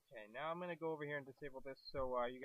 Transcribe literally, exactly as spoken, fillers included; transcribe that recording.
Okay, now I'm going to go over here and disable this so uh, you